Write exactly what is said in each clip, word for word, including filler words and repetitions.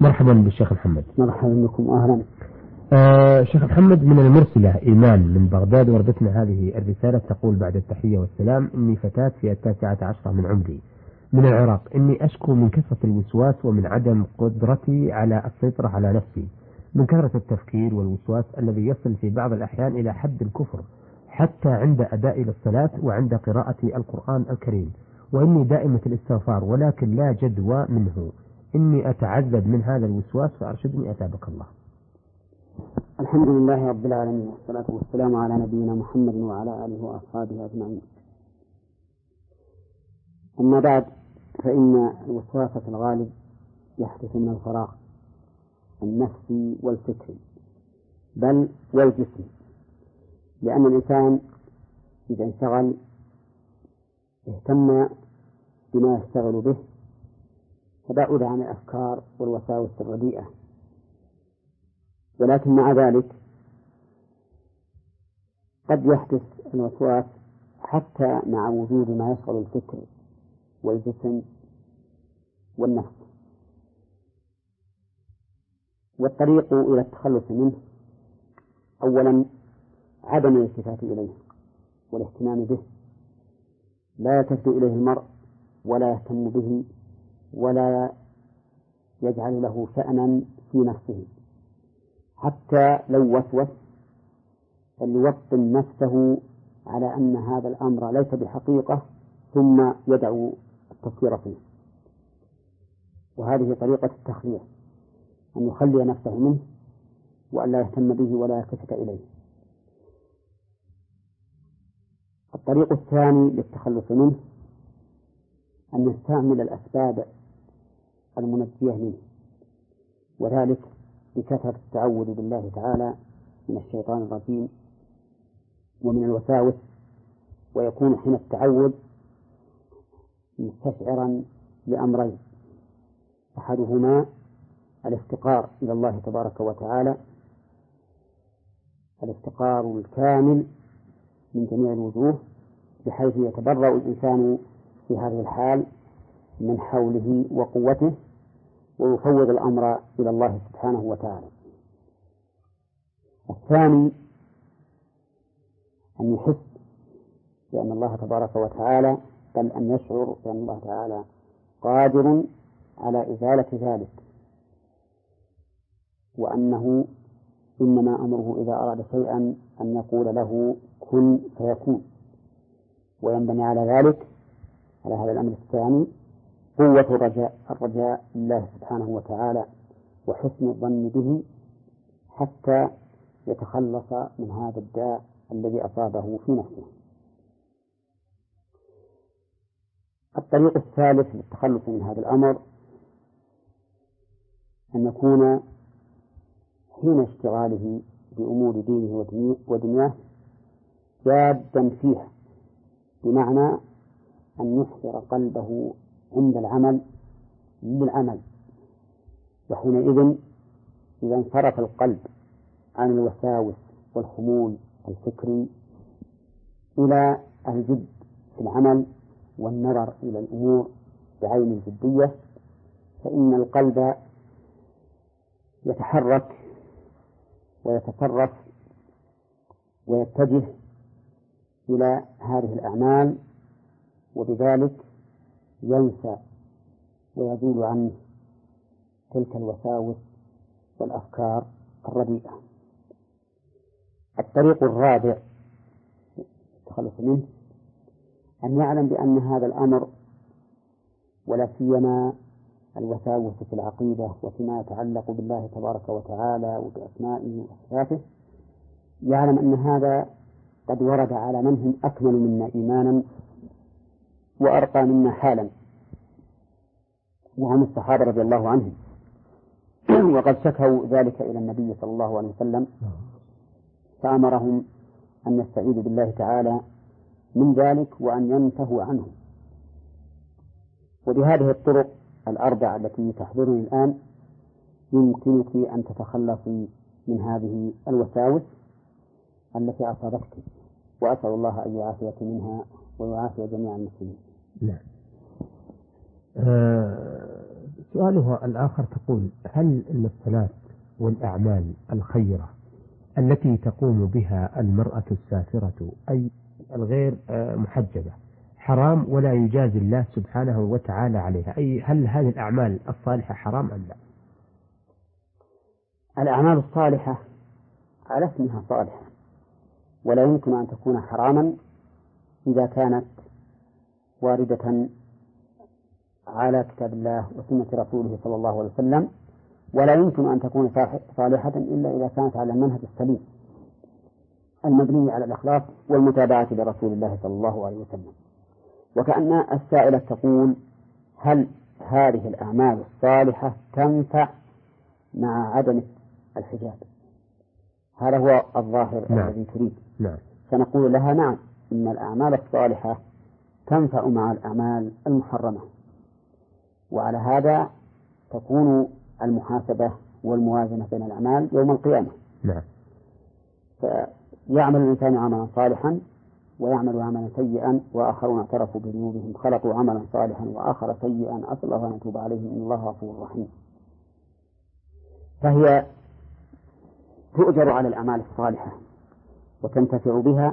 مرحبا بالشيخ محمد. مرحبا بكم أهلا. آه شيخ محمد، من المرسلة إيمان من بغداد وردتنا هذه الرسالة، تقول بعد التحية والسلام: إني فتاة في التاسعة عشرة من عمري من العراق، إني أشكو من كثرة الوسواس ومن عدم قدرتي على السيطرة على نفسي، من كثرة التفكير والوسواس الذي يصل في بعض الأحيان إلى حد الكفر حتى عند أداء للصلاة وعند قراءة القرآن الكريم، وإني دائمة الاستغفار ولكن لا جدوى منه. إني أتعذب من هذا الوسواس فأرشدني أتابك الله. الحمد لله رب العالمين، والصلاة والسلام على نبينا محمد وعلى آله وأصحابه أجمعين. أما بعد، فإن الوسواس في الغالب يحدث من الفراغ النفسي والفكري بل والجسمي، لأن الإنسان إذا انشغل اهتم بما يشتغل به فبعد عن الأفكار والوساوس الرديئة. ولكن مع ذلك قد يحدث الوسواس حتى مع وجود ما يشغل الفكر والجسم والنفس، والطريق إلى التخلص منه أولا عدم الالتفات إليه والاهتمام به، لا يلتفت إليه المرء ولا يهتم به ولا يجعل له شأنا في نفسه، حتى لو وسوس فليوطن نفسه على أن هذا الأمر ليس بحقيقة ثم يدعو التفكير فيه. وهذه طريقة التخلية، أن يخلي نفسه منه وأن لا يهتم به ولا يلتفت إليه. الطريق الثاني للتخلص منه أن يستعمل الأسباب المنجية منه، وذلك بكثرة التعوذ بالله تعالى من الشيطان الرجيم ومن الوساوس، ويكون حين التعوذ مستشعرا لأمرين: أحدهما الافتقار إلى الله تبارك وتعالى، الافتقار الكامل من جميع الوجوه، بحيث يتبرأ الإنسان في هذه الحال من حوله وقوته ويفوض الأمر إلى الله سبحانه وتعالى. الثاني أن يحس بأن الله تبارك وتعالى، بل أن يشعر بأن الله تعالى قادر على إزالة ذلك، وأنه إنما أمره إذا أراد شيئا أن يقول له كن فيكون. وينبني على ذلك، على هذا الأمر الثاني، قوة الرجاء الرجاء لله سبحانه وتعالى وحسن الظن به حتى يتخلص من هذا الداء الذي أصابه في نفسه. الطريق الثالث للتخلص من هذا الأمر أن يكون حين اشتغاله بأمور دينه ودنياه جادا فيها، بمعنى أن يحضر قلبه عند العمل للعمل، وحينئذ إذا انصرف القلب عن الوساوس والخمول الفكري إلى الجد في العمل والنظر إلى الأمور بعين الجدية، فإن القلب يتحرك ويتصرف ويتجه إلى هذه الأعمال، وبذلك ينسى ويزول عنه تلك الوساوس والأفكار الرديئة. الطريق الرابع التخلص منه أن يعلم بأن هذا الأمر، ولا سيما الوساوس في العقيدة وفيما يتعلق بالله تبارك وتعالى وبأسمائه وصفاته، يعلم أن هذا قد ورد على من هم أكمل منا إيمانا وأرقى منا حالا، وهم الصحابة رضي الله عنهم، وقد شكوا ذلك إلى النبي صلى الله عليه وسلم فأمرهم أن يستعيذوا بالله تعالى من ذلك وأن ينتهوا عنه. وبهذه الطرق الأربع التي تحضرني الآن يمكنك أن تتخلصي من هذه الوساوس التي أصابتك، وأسأل الله أن يعافيك منها ويعافي جميع المسلمين. نعم. آه سؤالها الآخر تقول: هل أن الصلاة والأعمال الخيرة التي تقوم بها المرأة السافرة أي الغير محجبة حرام ولا يجازي الله سبحانه وتعالى عليها؟ أي هل هذه الأعمال الصالحة حرام أم لا؟ الأعمال الصالحة على اسمها صالحة، ولا يمكن أن تكون حراما إذا كانت واردة على كتاب الله وسنة رسوله صلى الله عليه وسلم، ولا يمكن أن تكون صالحة إلا إذا كانت على المنهج السليم المبني على الإخلاص والمتابعة لرسول الله صلى الله عليه وسلم. وكأن السائلة تقول: هل هذه الأعمال الصالحة تنفع مع عدم الحجاب؟ هذا هو الظاهر نعم. الذي تريد. نعم. فنقول لها: نعم، إن الأعمال الصالحة تنفع مع الأعمال المحرمة، وعلى هذا تكون المحاسبة والموازنة بين الأعمال يوم القيامة. نعم. فيعمل الإنسان عملا صالحا ويعمل عملا سيئا، وآخرون اعترفوا بذنوبهم خلقوا عملا صالحا وآخر سيئا أسأل الله أن يتوب عليهم إن الله غفور رحيم. فهي تؤجر على الأعمال الصالحة وتنتفع بها،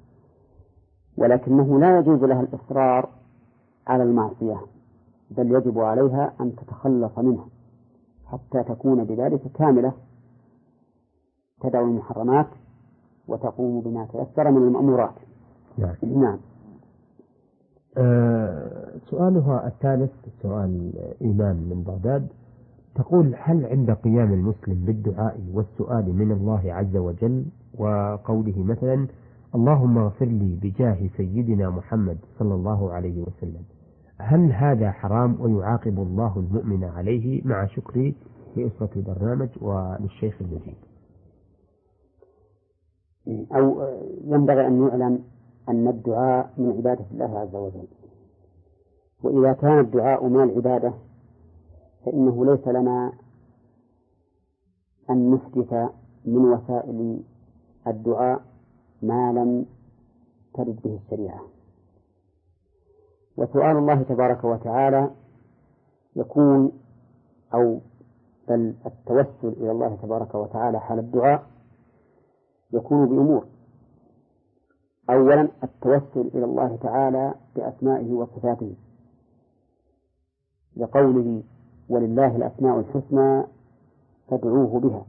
ولكنه لا يجوز لها الإصرار على المعصية، بل يجب عليها أن تتخلص منها حتى تكون بذلك كاملة، تدع المحرمات وتقوم بما تيسر من المأمورات. نعم. نعم. أه سؤالها الثالث سؤال إيمان من بغداد، تقول: هل عند قيام المسلم بالدعاء والسؤال من الله عز وجل وقوله مثلا اللهم اغفر لي بجاه سيدنا محمد صلى الله عليه وسلم، هل هذا حرام ويعاقب الله المؤمن عليه؟ مع شكري لأسرة البرنامج وللشيخ المجيد. أو ينبغي أن نعلم أن الدعاء من عبادة الله عز وجل، وإذا كان الدعاء من العبادة فإنه ليس لنا أن نحدث من وسائل الدعاء ما لم ترد به الشريعة. وسؤال الله تبارك وتعالى يكون أو بل التوسل إلى الله تبارك وتعالى حال الدعاء يكون بأمور: أولا التوسل إلى الله تعالى بأسمائه وصفاته، لقوله ولله الأسماء الحسنى فادعوه بها،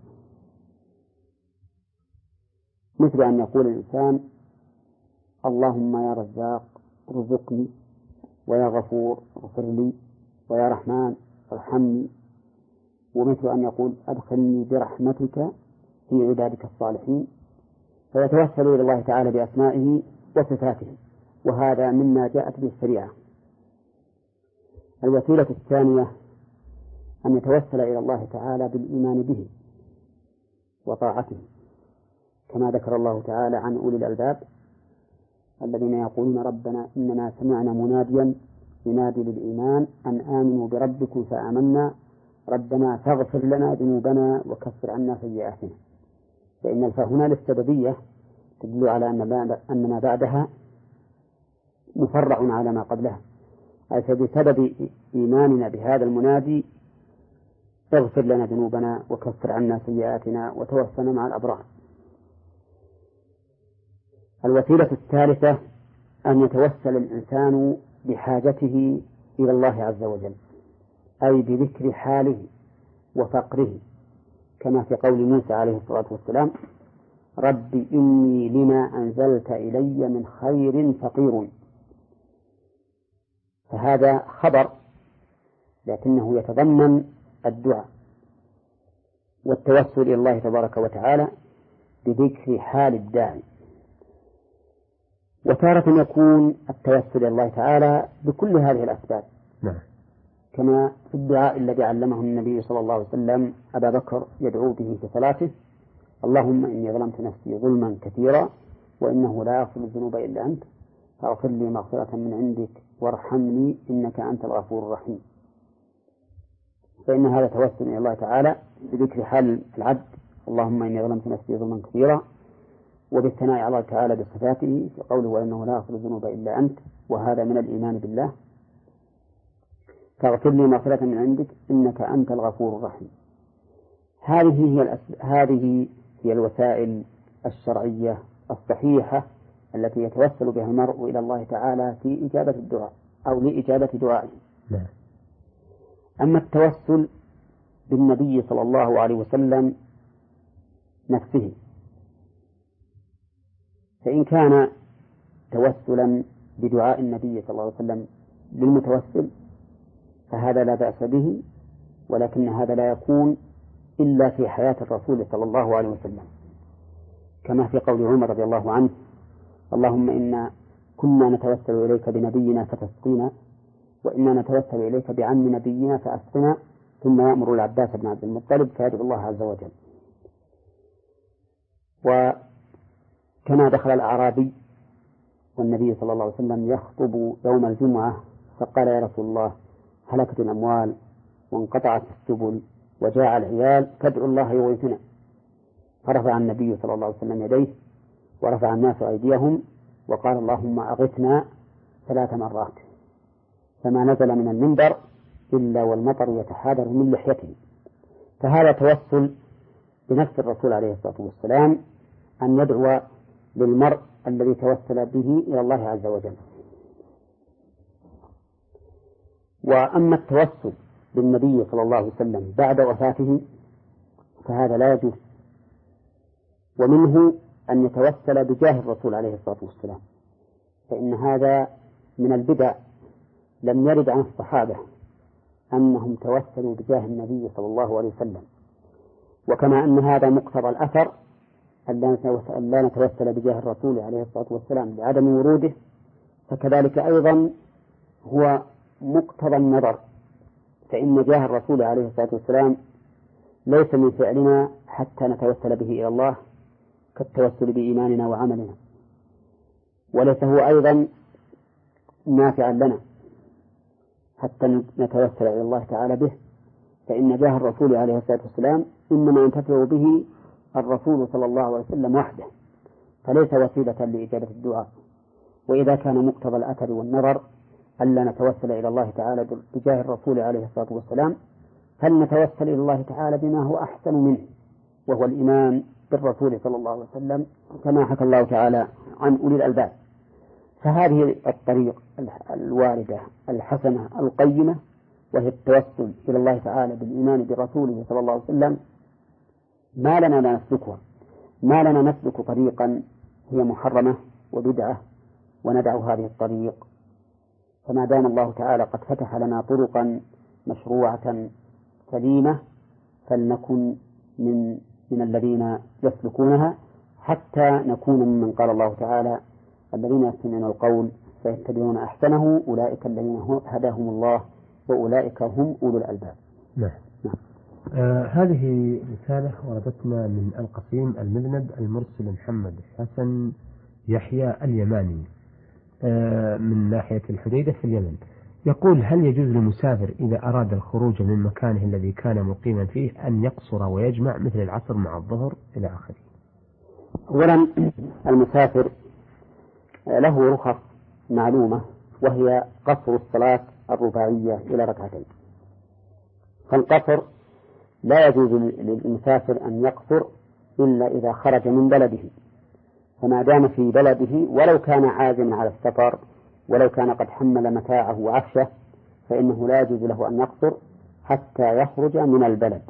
مثل أن يقول الإنسان اللهم يا رزاق ارزقني، ويا غفور اغفر لي، ويا رحمن ارحمني، ومثل أن يقول أدخلني برحمتك في عبادك الصالحين، فيتوسل إلى الله تعالى بأسمائه وصفاته، وهذا مما جاءت به الشريعة. الوسيلة الثانية أن يتوسل إلى الله تعالى بالإيمان به وطاعته، كما ذكر الله تعالى عن أولي الألباب الذين يقولون ربنا إننا سمعنا مناديا ينادي للإيمان أن آمنوا بربكم فآمنا ربنا فاغفر لنا ذنوبنا وكفر عنا سيئاتنا. فإن الفاء هنا للسببية تدل على أن ما بعدها مفرع على ما قبلها، أي فبسبب إيماننا بهذا المنادي اغفر لنا ذنوبنا وكفر عنا سيئاتنا وتوفنا مع الأبرار. الوسيلة الثالثة أن يتوسل الإنسان بحاجته إلى الله عز وجل، أي بذكر حاله وفقره، كما في قول موسى عليه الصلاة والسلام رب إني لما أنزلت إلي من خير فقير. فهذا خبر لكنه يتضمن الدعاء والتوسل إلى الله تبارك وتعالى بذكر حال الداعي. وتارة يكون التوسل إلى الله تعالى بكل هذه الأسباب، نعم. كما في الدعاء الذي علمه النبي صلى الله عليه وسلم أبا بكر يدعو به في صلاته اللهم إني ظلمت نفسي ظلما كثيرا وإنه لا يغفر الذنوب إلا أنت فاغفر لي مغفرة من عندك وارحمني إنك أنت الغفور الرحيم. فإن هذا توسل إلى الله تعالى بذكر حال العبد اللهم إني ظلمت نفسي ظلما كثيرا، وبالثناء على الله تعالى بصفاته في قوله وإنه لا يغفر الذنوب إلا أنت، وهذا من الإيمان بالله. فاغفر لي مغفرة من عندك إنك أنت الغفور الرحيم. هذه هي الأس... هذه هي الوسائل الشرعية الصحيحة التي يتوسل بها المرء إلى الله تعالى في إجابة الدعاء أو لإجابة دعائه. لا. أما التوسل بالنبي صلى الله عليه وسلم نفسه، فإن كان توسلا بدعاء النبي صلى الله عليه وسلم للمتوسل فهذا لا بأس به، ولكن هذا لا يكون إلا في حياة الرسول صلى الله عليه وسلم، كما في قول عمر رضي الله عنه: اللهم إنا كنا نتوسل إليك بنبينا فتسقينا، وإنا نتوسل إليك بعم نبينا فأسقنا، ثم يأمر العباس بن عبد المطلب فيدعو الله عز وجل. وكما دخل الأعرابي والنبي صلى الله عليه وسلم يخطب يوم الجمعة فقال: يا رسول الله، هلكت الأموال وانقطعت السبل وجاء العيال فادعوا الله يغيثنا. فرفع النبي صلى الله عليه وسلم يديه ورفع الناس أيديهم وقال: اللهم أغثنا ثلاث مرات، فما نزل من المنبر إلا والمطر يتحادر من لحيته. فهذا توسل بنفس الرسول عليه الصلاة والسلام أن يدعو للمرء الذي توسل به إلى الله عز وجل. وأما التوسل بالنبي صلى الله عليه وسلم بعد وفاته فهذا لا يجوز، ومنه أن يتوسل بجاه الرسول عليه الصلاة والسلام، فإن هذا من البدع. لم يرد عن الصحابة أنهم توسلوا بجاه النبي صلى الله عليه وسلم، وكما أن هذا مقتضى الأثر أن لا نتوسل بجاه الرسول عليه الصلاة والسلام لعدم وروده، فكذلك أيضا هو مقتضى النظر، فإن جاه الرسول عليه الصلاة والسلام ليس من فعلنا حتى نتوسل به إلى الله كالتوسل بإيماننا وعملنا، وليس هو أيضا نافعا لنا حتى نتوسل إلى الله تعالى به، فإن جاه الرسول عليه الصلاة والسلام إنما ينتفع به الرسول صلى الله عليه وسلم وحده، فليس وسيلة لإجابة الدعاء. وإذا كان مقتضى الأثر والنظر ألا نتوسل إلى الله تعالى بجاه الرسول عليه الصلاة والسلام، فلنتوسل إلى الله تعالى بما هو أحسن منه، وهو الإيمان بالرسول صلى الله عليه وسلم، كما حكى الله تعالى عن أولي الألباب. فهذه الطريق الواردة الحسنة القيمة، وهي التوسل إلى الله تعالى بالإيمان برسوله صلى الله عليه وسلم، ما لنا لا نسلكها، ما لنا نسلك طريقا هي محرمة وبدعة وندع هذه الطريق. فما دام الله تعالى قد فتح لنا طرقا مشروعة سليمة فلنكن من من الذين يسلكونها، حتى نكون ممن قال الله تعالى: الذين يستمعون القول فيتبعون أحسنه أولئك الذين هداهم الله وأولئك هم أولو الألباب. نعم. نعم. آه هذه رسالة وردتنا من القصيم المذنب المرسل محمد حسن يحيى اليماني آه من ناحية الحديدة في اليمن. يقول: هل يجوز للمسافر إذا أراد الخروج من مكانه الذي كان مقيما فيه أن يقصر ويجمع مثل العصر مع الظهر إلى آخره؟ أولا، المسافر له رخص معلومة، وهي قصر الصلاة الرباعية إلى ركعتين. فالقصر لا يجوز للمسافر أن يقصر إلا إذا خرج من بلده، فما دام في بلده ولو كان عازما على السفر ولو كان قد حمل متاعه وعفشه فإنه لا يجوز له أن يقصر حتى يخرج من البلد.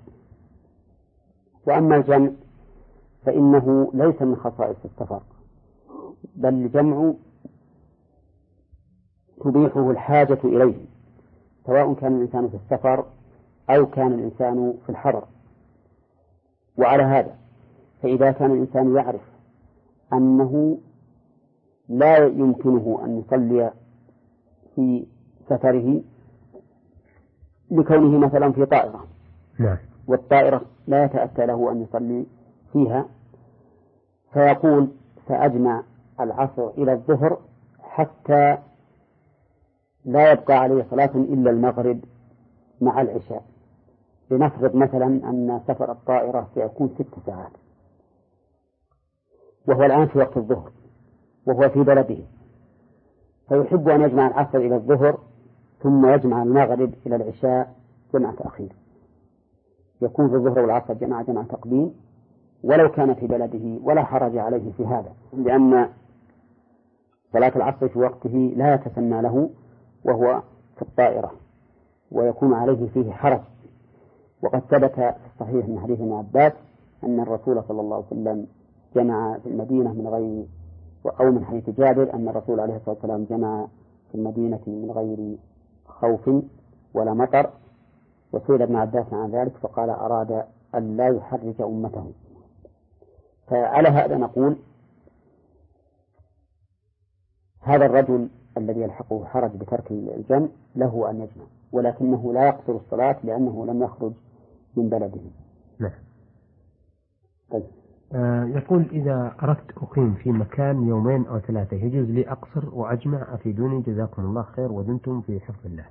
وأما الجمع فإنه ليس من خصائص السفر، بل الجمع تبيحه الحاجة إليه، سواء كان الإنسان في السفر أو كان الإنسان في الحضر. وعلى هذا فإذا كان الإنسان يعرف أنه لا يمكنه أن يصلي في سفره لكونه مثلا في طائرة، نعم، والطائرة لا يتأتى له أن يصلي فيها، فيقول: سأجمع العصر إلى الظهر حتى لا يبقى عليه صلاة إلا المغرب مع العشاء. لنفرض مثلا أن سفر الطائرة سيكون ست ساعات، وهو الآن في وقت الظهر وهو في بلده، فيحب أن يجمع العصر إلى الظهر ثم يجمع المغرب إلى العشاء جمع تأخير، يكون في الظهر والعصر جمع جمع تقديم ولو كان في بلده ولا حرج عليه في هذا، لأن صلاة العصر في وقته لا يتسنى له وهو في الطائرة ويكون عليه فيه حرج. وقد ثبت في الصحيح من حديث ابن عباس أن الرسول صلى الله عليه وسلم جمع في المدينة من غير، أو من حديث جابر أن الرسول عليه الصلاة والسلام جمع في المدينة من غير خوف ولا مطر، وسئل ابن عباس عن ذلك فقال أراد أن لا يحرج أمته. فعلى هذا نقول هذا الرجل الذي يلحقه حرج بترك الجمع له أن يجمع، ولكنه لا يقصر الصلاة لأنه لم يخرج من بلده. نعم. طيب. آه يقول إذا أردت أقيم في مكان يومين أو ثلاثة يجوز لي أقصر وأجمع؟ أفيدوني جزاكم الله خير ودمتم في حفظ الله.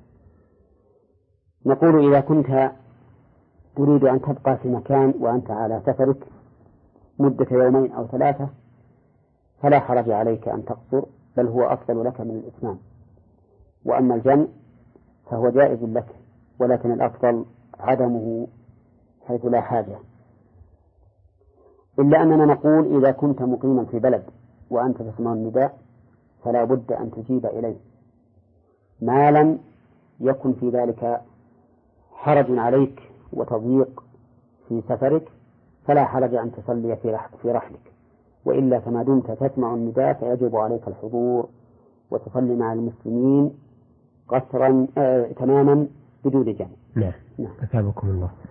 نقول إذا كنت تريد أن تبقى في مكان وأنت على سفرك مدة يومين أو ثلاثة فلا حرج عليك أن تقصر، بل هو أفضل لك من الإتمام. وأما الجمع فهو جائز لك، ولكن الأفضل عدمه حيث لا حاجة. إلا أننا نقول إذا كنت مقيما في بلد وأنت تسمع النداء فلا بد أن تجيب إليه، ما لم يكن في ذلك حرج عليك وتضييق في سفرك فلا حرج أن تصلي في رحلك، وإلا فما دمت تسمع النداء فيجب عليك الحضور وتصلي مع المسلمين قصرا آه تماما بدون جمع. نعم. نعم. أثابكم الله.